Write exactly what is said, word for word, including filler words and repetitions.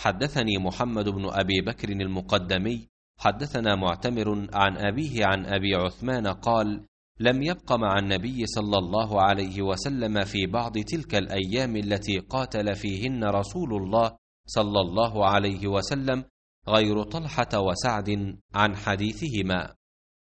حدثني محمد بن أبي بكر المقدمي حدثنا معتمر عن أبيه عن أبي عثمان قال: لم يبق مع النبي صلى الله عليه وسلم في بعض تلك الأيام التي قاتل فيهن رسول الله صلى الله عليه وسلم غير طلحة وسعد عن حديثهما.